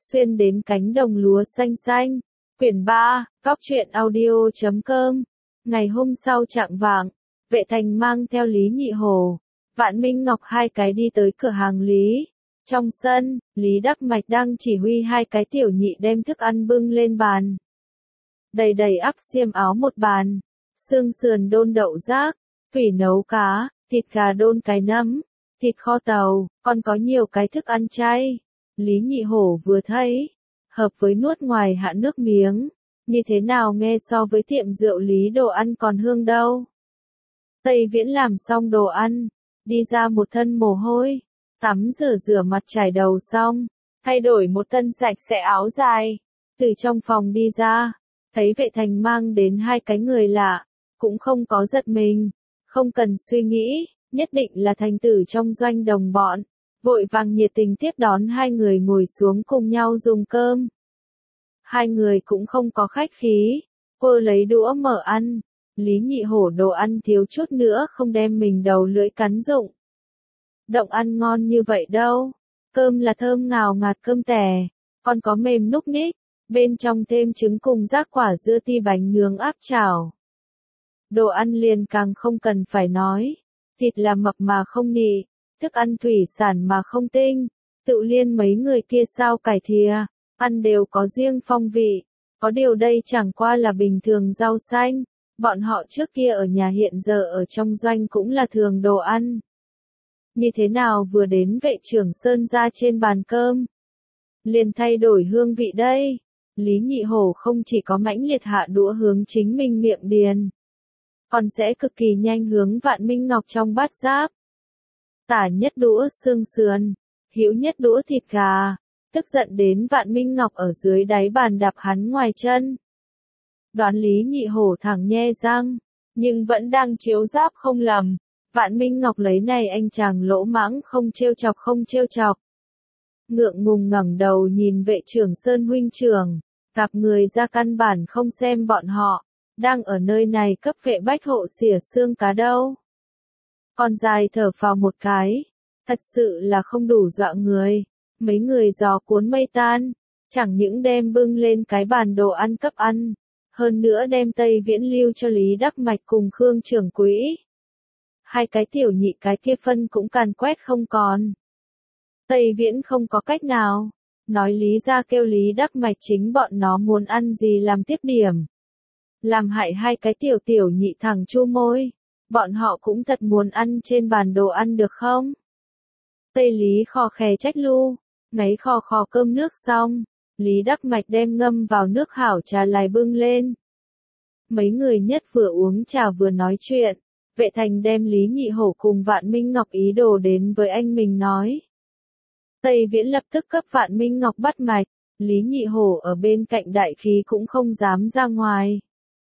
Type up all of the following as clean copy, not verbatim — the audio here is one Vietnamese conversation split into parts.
xuyên đến cánh đồng lúa xanh xanh. Quyển 3, Cóc truyện audio.com. Ngày hôm sau chạng vạng, Vệ Thành mang theo Lý Nhị Hổ, Vạn Minh Ngọc hai cái đi tới cửa hàng Lý. Trong sân, Lý Đắc Mạch đang chỉ huy hai cái tiểu nhị đem thức ăn bưng lên bàn. Đầy đầy ắp xiêm áo một bàn, xương sườn đôn đậu rác, thủy nấu cá, thịt gà đôn cái nấm, thịt kho tàu, còn có nhiều cái thức ăn chay. Lý Nhị Hổ vừa thấy, hợp với nuốt ngoài hạ nước miếng, như thế nào nghe so với tiệm rượu Lý đồ ăn còn hương đâu. Tây Viễn làm xong đồ ăn, đi ra một thân mồ hôi, tắm rửa mặt chải đầu xong, thay đổi một thân sạch sẽ áo dài, từ trong phòng đi ra, thấy Vệ Thành mang đến hai cái người lạ, cũng không có giật mình, không cần suy nghĩ, nhất định là thành tử trong doanh đồng bọn, vội vàng nhiệt tình tiếp đón hai người ngồi xuống cùng nhau dùng cơm. Hai người cũng không có khách khí, cô lấy đũa mở ăn, Lý Nhị Hổ đồ ăn thiếu chút nữa không đem mình đầu lưỡi cắn rụng. Động ăn ngon như vậy đâu, cơm là thơm ngào ngạt cơm tẻ, còn có mềm núc ních, bên trong thêm trứng cùng rác quả dưa ti bánh nướng áp chảo. Đồ ăn liền càng không cần phải nói, thịt là mập mà không nị, thức ăn thủy sản mà không tinh, Tự Liên mấy người kia sao cải thìa, ăn đều có riêng phong vị, có điều đây chẳng qua là bình thường rau xanh, bọn họ trước kia ở nhà hiện giờ ở trong doanh cũng là thường đồ ăn. Như thế nào vừa đến Vệ trưởng Sơn ra trên bàn cơm, liền thay đổi hương vị đây. Lý Nhị Hổ không chỉ có mãnh liệt hạ đũa hướng chính mình miệng điền, còn sẽ cực kỳ nhanh hướng Vạn Minh Ngọc trong bát giáp. Tả nhất đũa xương sườn, hữu nhất đũa thịt gà, tức giận đến Vạn Minh Ngọc ở dưới đáy bàn đạp hắn ngoài chân. Đoán Lý Nhị Hổ thẳng nhe răng, nhưng vẫn đang chiếu giáp không lầm. Vạn Minh Ngọc lấy này anh chàng lỗ mãng không trêu chọc. Ngượng ngùng ngẩng đầu nhìn Vệ trưởng Sơn huynh trưởng, gặp người ra căn bản không xem bọn họ, đang ở nơi này cấp vệ bách hộ xỉa xương cá đâu. Con dài thở phào một cái, thật sự là không đủ dọa người, mấy người gió cuốn mây tan, chẳng những đem bưng lên cái bàn đồ ăn cấp ăn, hơn nữa đem Tây Viễn lưu cho Lý Đắc Mạch cùng Khương trưởng quỹ. Hai cái tiểu nhị cái kia phân cũng càn quét không còn. Tây Viễn không có cách nào, nói lý ra kêu Lý Đắc Mạch chính bọn nó muốn ăn gì làm tiếp điểm. Làm hại hai cái tiểu nhị thẳng chu môi, bọn họ cũng thật muốn ăn trên bàn đồ ăn được không? Tây Lý khò khè trách lu, ngáy khò cơm nước xong, Lý Đắc Mạch đem ngâm vào nước hảo trà lại bưng lên. Mấy người nhất vừa uống trà vừa nói chuyện, Vệ Thành đem Lý Nhị Hổ cùng Vạn Minh Ngọc ý đồ đến với anh mình nói. Tây Viễn lập tức cấp Vạn Minh Ngọc bắt mạch, Lý Nhị Hổ ở bên cạnh đại khí cũng không dám ra ngoài.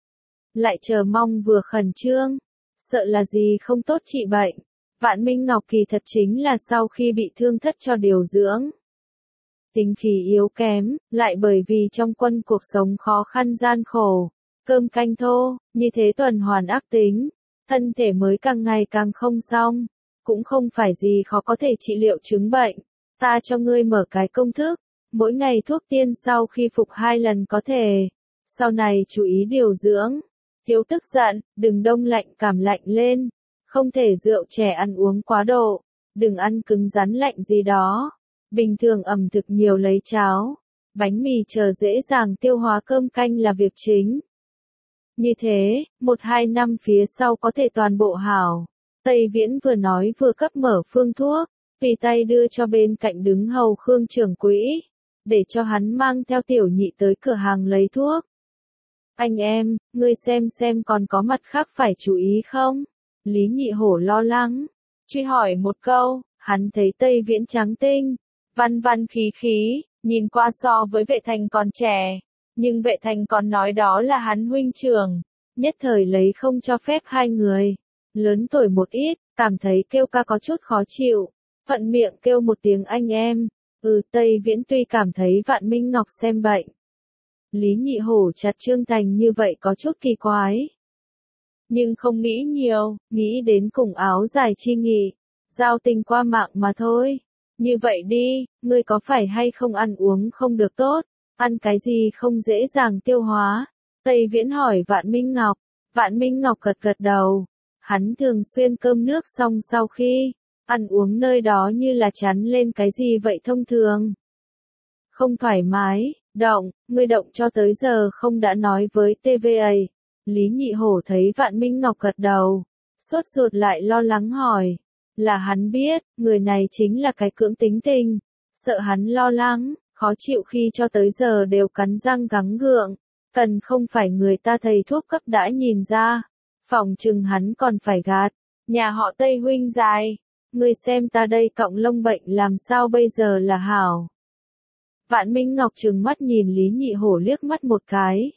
Lại chờ mong vừa khẩn trương, sợ là gì không tốt trị bệnh. Vạn Minh Ngọc kỳ thật chính là sau khi bị thương thất cho điều dưỡng. Tính khí yếu kém, lại bởi vì trong quân cuộc sống khó khăn gian khổ, cơm canh thô, như thế tuần hoàn ác tính, thân thể mới càng ngày càng không xong, cũng không phải gì khó có thể trị liệu chứng bệnh. Ta cho ngươi mở cái công thức, mỗi ngày thuốc tiên sau khi phục 2 lần có thể, sau này chú ý điều dưỡng, thiếu tức giận, đừng đông lạnh cảm lạnh lên, không thể rượu chè ăn uống quá độ, đừng ăn cứng rắn lạnh gì đó, bình thường ẩm thực nhiều lấy cháo, bánh mì chờ dễ dàng tiêu hóa cơm canh là việc chính. Như thế, 1-2 năm phía sau có thể toàn bộ hảo. Tây Viễn vừa nói vừa cấp mở phương thuốc, tùy tay đưa cho bên cạnh đứng hầu Khương trưởng quỹ, để cho hắn mang theo tiểu nhị tới cửa hàng lấy thuốc. Anh em, ngươi xem còn có mặt khác phải chú ý không? Lý Nhị Hổ lo lắng, truy hỏi một câu, hắn thấy Tây Viễn trắng tinh, văn khí, nhìn qua so với Vệ Thành còn trẻ, nhưng Vệ Thành còn nói đó là hắn huynh trưởng, nhất thời lấy không cho phép hai người, lớn tuổi một ít, cảm thấy kêu ca có chút khó chịu, thuận miệng kêu một tiếng anh em. Tây Viễn tuy cảm thấy Vạn Minh Ngọc xem bệnh, Lý Nhị Hổ chặt Trương Thành như vậy có chút kỳ quái, nhưng không nghĩ nhiều, nghĩ đến cùng áo dài chi nghị, giao tình qua mạng mà thôi. Như vậy đi, ngươi có phải hay không ăn uống không được tốt, ăn cái gì không dễ dàng tiêu hóa? Tây Viễn hỏi Vạn Minh Ngọc. Vạn Minh Ngọc gật gật đầu. Hắn thường xuyên cơm nước xong sau khi ăn uống nơi đó như là chắn lên cái gì vậy thông thường. Không thoải mái, ngươi động cho tới giờ không đã nói với TVA. Lý Nhị Hổ thấy Vạn Minh Ngọc gật đầu, sốt ruột lại lo lắng hỏi. Là hắn biết, người này chính là cái cưỡng tính tình, sợ hắn lo lắng, khó chịu khi cho tới giờ đều cắn răng gắng gượng, cần không phải người ta thầy thuốc cấp đã nhìn ra, phòng chừng hắn còn phải gạt, nhà họ Tây huynh dài, ngươi xem ta đây cọng lông bệnh làm sao bây giờ là hảo. Vạn Minh Ngọc trừng mắt nhìn Lý Nhị Hổ liếc mắt một cái.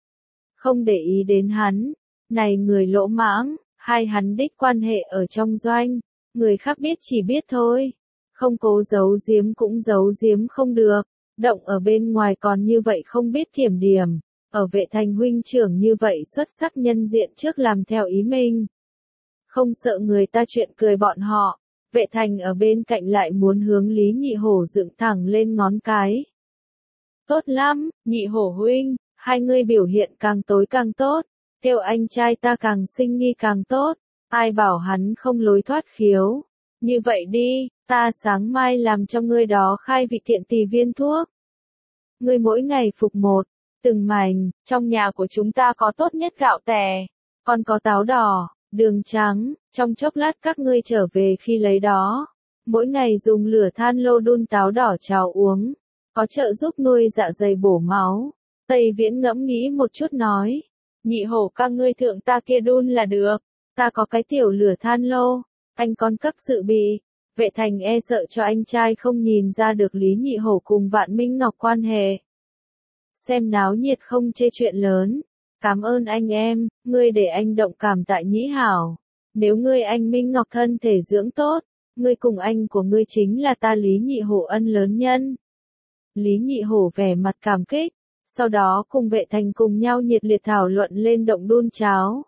Không để ý đến hắn, này người lỗ mãng, hai hắn đích quan hệ ở trong doanh, người khác biết chỉ biết thôi, không cố giấu giếm cũng giấu giếm không được, động ở bên ngoài còn như vậy không biết kiểm điểm, ở Vệ Thành huynh trưởng như vậy xuất sắc nhân diện trước làm theo ý mình. Không sợ người ta chuyện cười bọn họ, Vệ Thành ở bên cạnh lại muốn hướng Lý Nhị Hổ dựng thẳng lên ngón cái. Tốt lắm, Nhị Hổ huynh, hai người biểu hiện càng tối càng tốt, kêu anh trai ta càng sinh nghi càng tốt, ai bảo hắn không lối thoát khiếu. Như vậy đi, ta sáng mai làm cho ngươi đó khai vị thiện tỳ viên thuốc. Ngươi mỗi ngày phục một, từng mảnh, trong nhà của chúng ta có tốt nhất gạo tẻ, còn có táo đỏ, đường trắng, trong chốc lát các ngươi trở về khi lấy đó. Mỗi ngày dùng lửa than lô đun táo đỏ cháo uống, có trợ giúp nuôi dạ dày bổ máu. Tây Viễn ngẫm nghĩ một chút nói, Nhị Hổ ca ngươi thượng ta kia đun là được, ta có cái tiểu lửa than lô, anh con cấp dự bị. Vệ Thành e sợ cho anh trai không nhìn ra được Lý Nhị Hổ cùng Vạn Minh Ngọc quan hệ. Xem náo nhiệt không chê chuyện lớn. Cảm ơn anh em, ngươi để anh động cảm tại Nhĩ Hảo. Nếu ngươi anh Minh Ngọc thân thể dưỡng tốt, ngươi cùng anh của ngươi chính là ta Lý Nhị Hổ ân lớn nhân. Lý Nhị Hổ vẻ mặt cảm kích, sau đó cùng Vệ Thành cùng nhau nhiệt liệt thảo luận lên động đun cháo.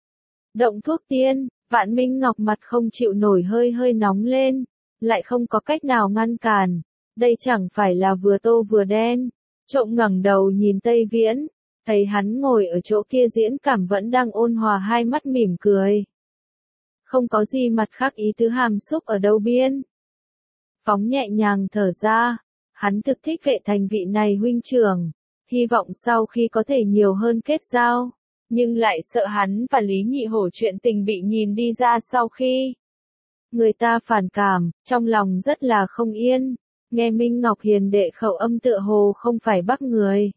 Động thuốc tiên, Vạn Minh Ngọc mặt không chịu nổi hơi hơi nóng lên, lại không có cách nào ngăn cản. Đây chẳng phải là vừa tô vừa đen. Trộm ngẩng đầu nhìn Tây Viễn, thấy hắn ngồi ở chỗ kia diễn cảm vẫn đang ôn hòa hai mắt mỉm cười. Không có gì mặt khác ý tứ hàm xúc ở đâu biên. Phóng nhẹ nhàng thở ra, hắn thực thích Vệ Thành vị này huynh trưởng, hy vọng sau khi có thể nhiều hơn kết giao, nhưng lại sợ hắn và Lý Nhị Hổ chuyện tình bị nhìn đi ra sau khi người ta phản cảm, trong lòng rất là không yên, nghe Minh Ngọc hiền đệ khẩu âm tựa hồ không phải Bắc người.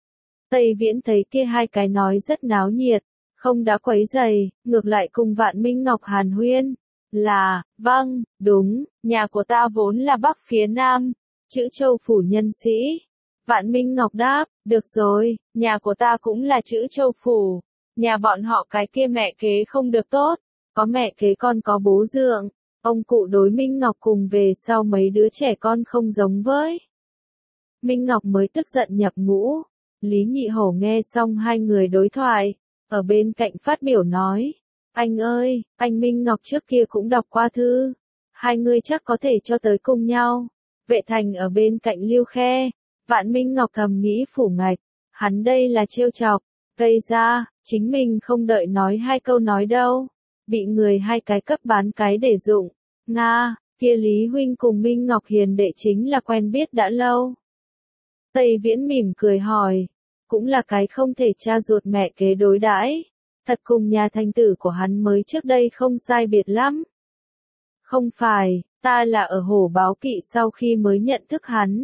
Tây Viễn thấy kia hai cái nói rất náo nhiệt, không đã quấy rầy, ngược lại cùng Vạn Minh Ngọc hàn huyên, là, vâng, đúng, nhà của ta vốn là Bắc phía Nam, chữ Châu phủ nhân sĩ. Vạn Minh Ngọc đáp, được rồi, nhà của ta cũng là chữ Châu phủ, nhà bọn họ cái kia mẹ kế không được tốt, có mẹ kế con có bố dượng, ông cụ đối Minh Ngọc cùng về sau mấy đứa trẻ con không giống với. Minh Ngọc mới tức giận nhập ngũ, Lý Nhị Hổ nghe xong hai người đối thoại, ở bên cạnh phát biểu nói, anh ơi, anh Minh Ngọc trước kia cũng đọc qua thư, hai người chắc có thể cho tới cùng nhau. Vệ Thành ở bên cạnh lưu khe, Vạn Minh Ngọc thầm nghĩ phủ ngạch, hắn đây là trêu chọc, gây ra, chính mình không đợi nói hai câu nói đâu, bị người hai cái cấp bán cái để dụng, Nga, kia Lý huynh cùng Minh Ngọc hiền đệ chính là quen biết đã lâu. Tây Viễn mỉm cười hỏi, cũng là cái không thể cha ruột mẹ kế đối đãi, thật cùng nhà thành tử của hắn mới trước đây không sai biệt lắm. Không phải, ta là ở Hổ Báo Kỵ sau khi mới nhận thức hắn.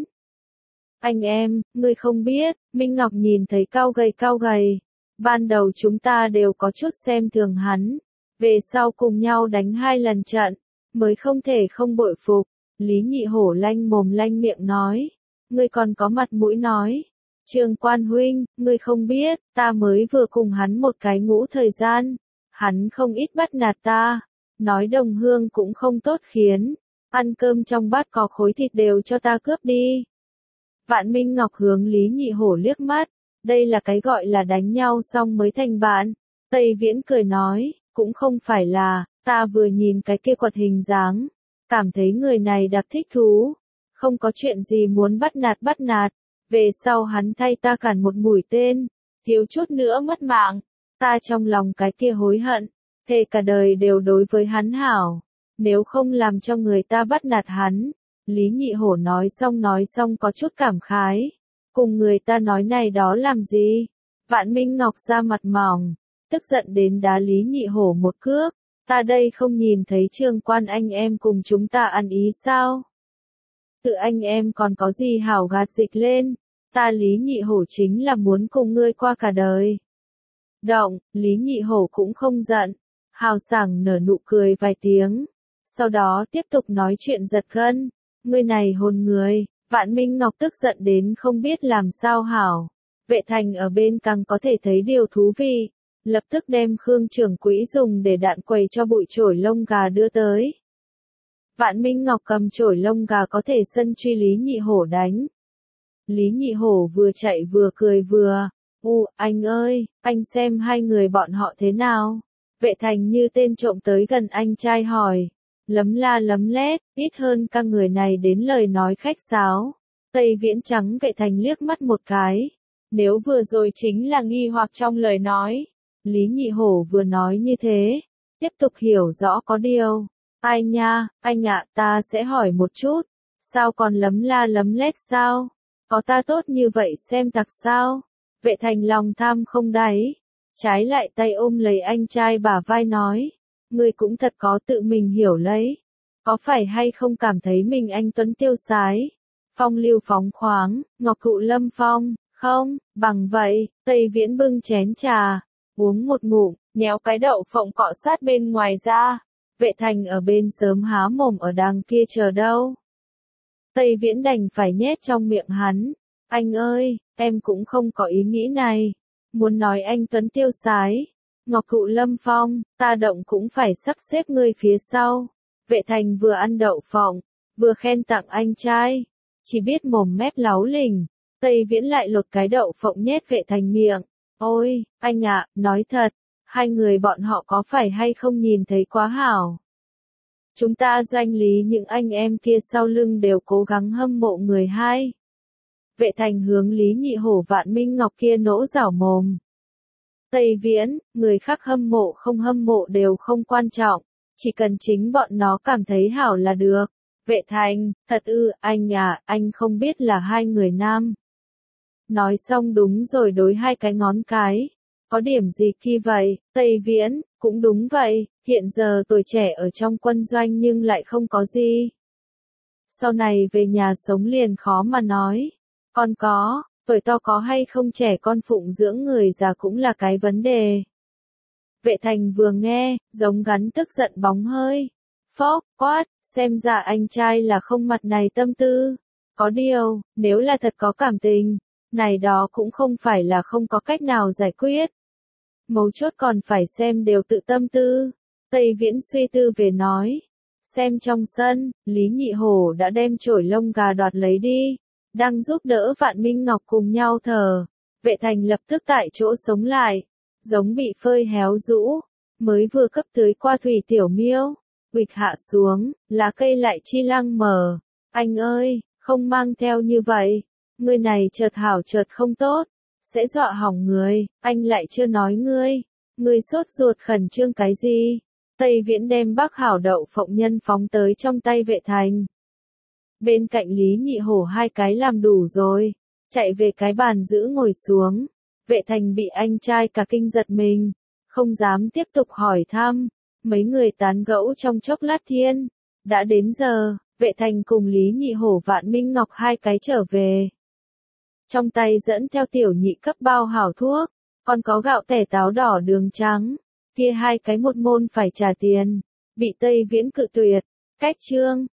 Anh em, ngươi không biết, Minh Ngọc nhìn thấy cao gầy, ban đầu chúng ta đều có chút xem thường hắn, về sau cùng nhau đánh 2 lần trận, mới không thể không bội phục. Lý Nhị Hổ lanh mồm lanh miệng nói, ngươi còn có mặt mũi nói, Trường Quan huynh, ngươi không biết, ta mới vừa cùng hắn một cái ngũ thời gian, hắn không ít bắt nạt ta, nói đồng hương cũng không tốt khiến, ăn cơm trong bát có khối thịt đều cho ta cướp đi. Vạn Minh Ngọc hướng Lý Nhị Hổ liếc mắt, đây là cái gọi là đánh nhau xong mới thành bạn. Tây Viễn cười nói, cũng không phải là, ta vừa nhìn cái kia quật hình dáng, cảm thấy người này đặc thích thú, không có chuyện gì muốn bắt nạt, về sau hắn thay ta cản một mũi tên, thiếu chút nữa mất mạng, ta trong lòng cái kia hối hận, thề cả đời đều đối với hắn hảo, nếu không làm cho người ta bắt nạt hắn. Lý Nhị Hổ nói xong có chút cảm khái, cùng người ta nói này đó làm gì? Vạn Minh Ngọc ra mặt mỏng, tức giận đến đá Lý Nhị Hổ một cước, ta đây không nhìn thấy Trương Quan anh em cùng chúng ta ăn ý sao? Tự anh em còn có gì hảo gạt dịch lên, ta Lý Nhị Hổ chính là muốn cùng ngươi qua cả đời. Động, Lý Nhị Hổ cũng không giận, hào sảng nở nụ cười vài tiếng, sau đó tiếp tục nói chuyện giật gân, ngươi này hồn người, Vạn Minh Ngọc tức giận đến không biết làm sao hảo. Vệ Thành ở bên càng có thể thấy điều thú vị, lập tức đem Khương trưởng quỹ dùng để đạn quầy cho bụi chổi lông gà đưa tới. Vạn Minh Ngọc cầm chổi lông gà có thể sân truy Lý Nhị Hổ đánh. Lý Nhị Hổ vừa chạy vừa cười vừa, anh ơi, anh xem hai người bọn họ thế nào? Vệ Thành như tên trộm tới gần anh trai hỏi, lấm la lấm lét, ít hơn các người này đến lời nói khách sáo. Tây Viễn trắng Vệ Thành liếc mắt một cái. Nếu vừa rồi chính là nghi hoặc trong lời nói, Lý Nhị Hổ vừa nói như thế, tiếp tục hiểu rõ có điều. Ai nha, anh ạ, ta sẽ hỏi một chút, sao còn lấm la lấm lét sao? Có ta tốt như vậy xem tặc sao? Vệ Thành lòng tham không đáy, trái lại tay ôm lấy anh trai bả vai nói, ngươi cũng thật có tự mình hiểu lấy, có phải hay không cảm thấy mình anh tuấn tiêu sái, phong lưu phóng khoáng, ngọc thụ lâm phong, không, bằng vậy, Tây Viễn bưng chén trà, uống một ngụm, nhéo cái đậu phộng cọ sát bên ngoài ra, Vệ Thành ở bên sớm há mồm ở đằng kia chờ đâu. Tây Viễn đành phải nhét trong miệng hắn, anh ơi, em cũng không có ý nghĩ này, muốn nói anh tuấn tiêu sái, ngọc thụ lâm phong, ta động cũng phải sắp xếp ngươi phía sau. Vệ Thành vừa ăn đậu phộng, vừa khen tặng anh trai, chỉ biết mồm mép láu lình, Tây Viễn lại lột cái đậu phộng nhét Vệ Thành miệng, ôi, anh ạ, nói thật, hai người bọn họ có phải hay không nhìn thấy quá hảo. Chúng ta danh lý những anh em kia sau lưng đều cố gắng hâm mộ người hai. Vệ Thành hướng Lý Nhị Hổ Vạn Minh Ngọc kia nỗ rảo mồm. Tây Viễn, người khác hâm mộ không hâm mộ đều không quan trọng, chỉ cần chính bọn nó cảm thấy hảo là được. Vệ Thành, thật anh à, anh không biết là hai người nam. Nói xong đúng rồi đối hai cái ngón cái. Có điểm gì khi vậy, Tây Viễn, cũng đúng vậy, hiện giờ tuổi trẻ ở trong quân doanh nhưng lại không có gì. Sau này về nhà sống liền khó mà nói. Còn có, tuổi to có hay không trẻ con phụng dưỡng người già cũng là cái vấn đề. Vệ Thành vừa nghe, giống gắn tức giận bóng hơi. Phốc, quát, xem ra anh trai là không mặt này tâm tư. Có điều, nếu là thật có cảm tình, này đó cũng không phải là không có cách nào giải quyết. Mấu chốt còn phải xem đều tự tâm tư. Tây Viễn suy tư về nói. Xem trong sân, Lý Nhị Hổ đã đem chổi lông gà đoạt lấy đi. Đang giúp đỡ Vạn Minh Ngọc cùng nhau thở. Vệ Thành lập tức tại chỗ sống lại. Giống bị phơi héo rũ. Mới vừa cấp tưới qua thủy tiểu miêu. Bịch hạ xuống, lá cây lại chi lăng mờ. Anh ơi, không mang theo như vậy. Người này chợt hảo chợt không tốt. Sẽ dọa hỏng người, anh lại chưa nói ngươi. Ngươi sốt ruột khẩn trương cái gì? Tây Viễn đem bác hảo đậu phộng nhân phóng tới trong tay Vệ Thành. Bên cạnh Lý Nhị Hổ hai cái làm đủ rồi. Chạy về cái bàn giữ ngồi xuống. Vệ Thành bị anh trai cả kinh giật mình. Không dám tiếp tục hỏi thăm. Mấy người tán gẫu trong chốc lát thiên. Đã đến giờ, Vệ Thành cùng Lý Nhị Hổ Vạn Minh Ngọc hai cái trở về. Trong tay dẫn theo tiểu nhị cấp bao hảo thuốc, còn có gạo tẻ táo đỏ đường trắng, kia hai cái một môn phải trả tiền, bị Tây Viễn cự tuyệt, cách chương.